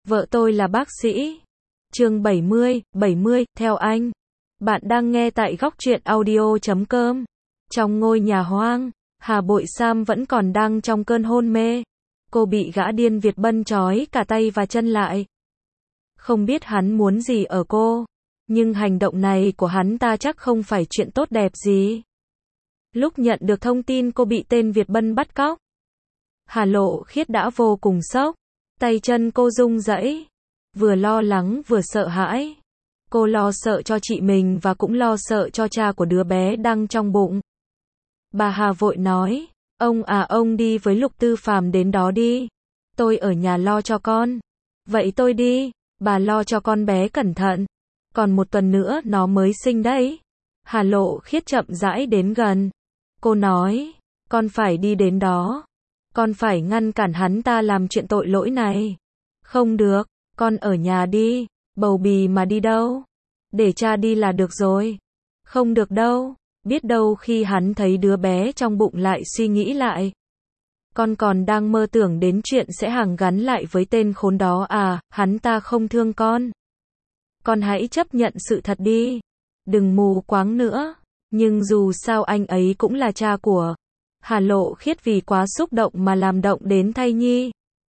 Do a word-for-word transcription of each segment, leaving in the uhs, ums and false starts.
Vợ tôi là bác sĩ. Chương bảy mươi, bảy mươi, theo anh. Bạn đang nghe tại góc truyện audio chấm com. Trong ngôi nhà hoang, Hà Bội Sam vẫn còn đang trong cơn hôn mê. Cô bị gã điên Việt Bân trói cả tay và chân lại. Không biết hắn muốn gì ở cô, nhưng hành động này của hắn ta chắc không phải chuyện tốt đẹp gì. Lúc nhận được thông tin cô bị tên Việt Bân bắt cóc, Hà Lộ Khiết đã vô cùng sốc. Tay chân cô run rẩy, vừa lo lắng vừa sợ hãi. Cô lo sợ cho chị mình và cũng lo sợ cho cha của đứa bé đang trong bụng. Bà Hà vội nói, ông à ông đi với Lục Tư Phàm đến đó đi. Tôi ở nhà lo cho con. Vậy tôi đi, bà lo cho con bé cẩn thận. Còn một tuần nữa nó mới sinh đấy. Hà Lộ Khiết chậm rãi đến gần. Cô nói, con phải đi đến đó. Con phải ngăn cản hắn ta làm chuyện tội lỗi này. Không được, con ở nhà đi, bầu bì mà đi đâu? Để cha đi là được rồi. Không được đâu, biết đâu khi hắn thấy đứa bé trong bụng lại suy nghĩ lại. Con còn đang mơ tưởng đến chuyện sẽ hàn gắn lại với tên khốn đó à, hắn ta không thương con. Con hãy chấp nhận sự thật đi, đừng mù quáng nữa, nhưng dù sao anh ấy cũng là cha của. Hà Lộ Khiết vì quá xúc động mà làm động đến thai nhi.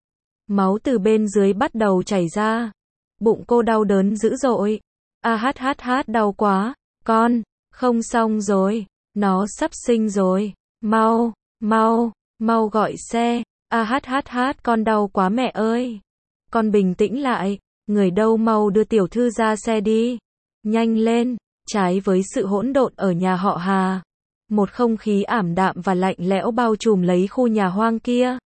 Máu từ bên dưới bắt đầu chảy ra. Bụng cô đau đớn dữ dội. A hát hát hát đau quá. Con, không xong rồi. Nó sắp sinh rồi. Mau, mau, mau gọi xe. A hát hát hát con đau quá mẹ ơi. Con bình tĩnh lại. Người đâu mau đưa tiểu thư ra xe đi. Nhanh lên. Trái với sự hỗn độn ở nhà họ Hà, một không khí ảm đạm và lạnh lẽo bao trùm lấy khu nhà hoang kia.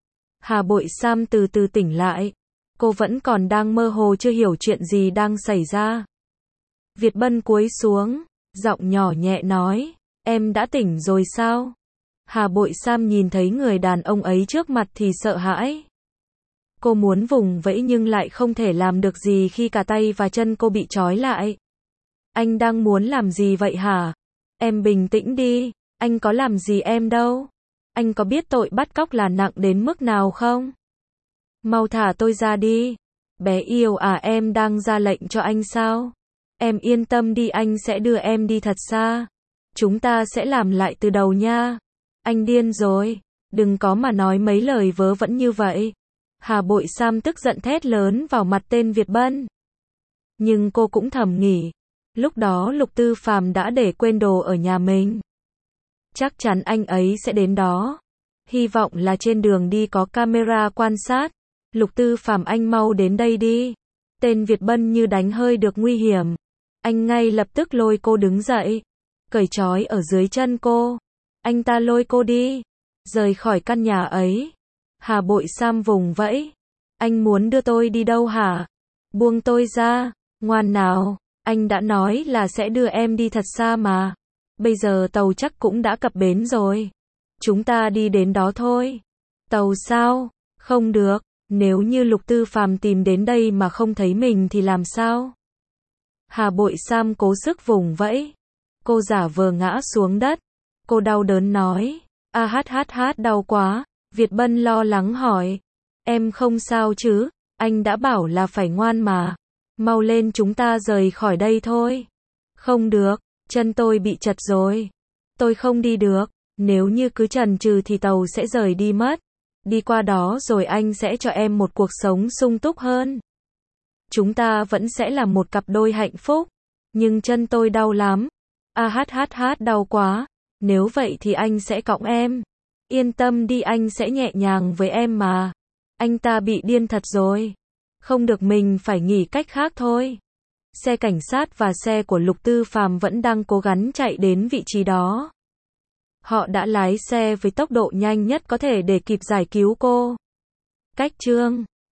Hà Bội Sam từ từ tỉnh lại. Cô vẫn còn đang mơ hồ chưa hiểu chuyện gì đang xảy ra. Việt Bân cúi xuống, giọng nhỏ nhẹ nói, em đã tỉnh rồi sao? Hà Bội Sam nhìn thấy người đàn ông ấy trước mặt thì sợ hãi. Cô muốn vùng vẫy nhưng lại không thể làm được gì khi cả tay và chân cô bị trói lại. Anh đang muốn làm gì vậy hả? Em bình tĩnh đi, anh có làm gì em đâu. Anh có biết tội bắt cóc là nặng đến mức nào không? Mau thả tôi ra đi. Bé yêu à, em đang ra lệnh cho anh sao? Em yên tâm đi, anh sẽ đưa em đi thật xa. Chúng ta sẽ làm lại từ đầu nha. Anh điên rồi, đừng có mà nói mấy lời vớ vẩn như vậy. Hà Bội Sam tức giận thét lớn vào mặt tên Việt Bân. Nhưng cô cũng thầm nghĩ, lúc đó Lục Tư Phàm đã để quên đồ ở nhà mình. Chắc chắn anh ấy sẽ đến đó. Hy vọng là trên đường đi có camera quan sát. Lục Tư Phàm, anh mau đến đây đi. Tên Việt Bân như đánh hơi được nguy hiểm. Anh ngay lập tức lôi cô đứng dậy, cởi trói ở dưới chân cô. Anh ta lôi cô đi, rời khỏi căn nhà ấy. Hà Bội Sam vùng vẫy. Anh muốn đưa tôi đi đâu hả? Buông tôi ra, ngoan nào. Anh đã nói là sẽ đưa em đi thật xa mà. Bây giờ tàu chắc cũng đã cập bến rồi. Chúng ta đi đến đó thôi. Tàu sao? Không được. Nếu như Lục Tư Phàm tìm đến đây mà không thấy mình thì làm sao? Hà Bội Sam cố sức vùng vẫy. Cô giả vờ ngã xuống đất. Cô đau đớn nói. A hát hát hát đau quá. Việt Bân lo lắng hỏi. Em không sao chứ? Anh đã bảo là phải ngoan mà. Mau lên, chúng ta rời khỏi đây thôi. Không được, chân tôi bị chật rồi. Tôi không đi được. Nếu như cứ chần chừ thì tàu sẽ rời đi mất. Đi qua đó rồi anh sẽ cho em một cuộc sống sung túc hơn. Chúng ta vẫn sẽ là một cặp đôi hạnh phúc. Nhưng chân tôi đau lắm. A hát hát hát đau quá. Nếu vậy thì anh sẽ cõng em. Yên tâm đi, anh sẽ nhẹ nhàng với em mà. Anh ta bị điên thật rồi. Không được, mình phải nghĩ cách khác thôi. Xe cảnh sát và xe của Lục Tư Phàm vẫn đang cố gắng chạy đến vị trí đó. Họ đã lái xe với tốc độ nhanh nhất có thể để kịp giải cứu cô. Cách chương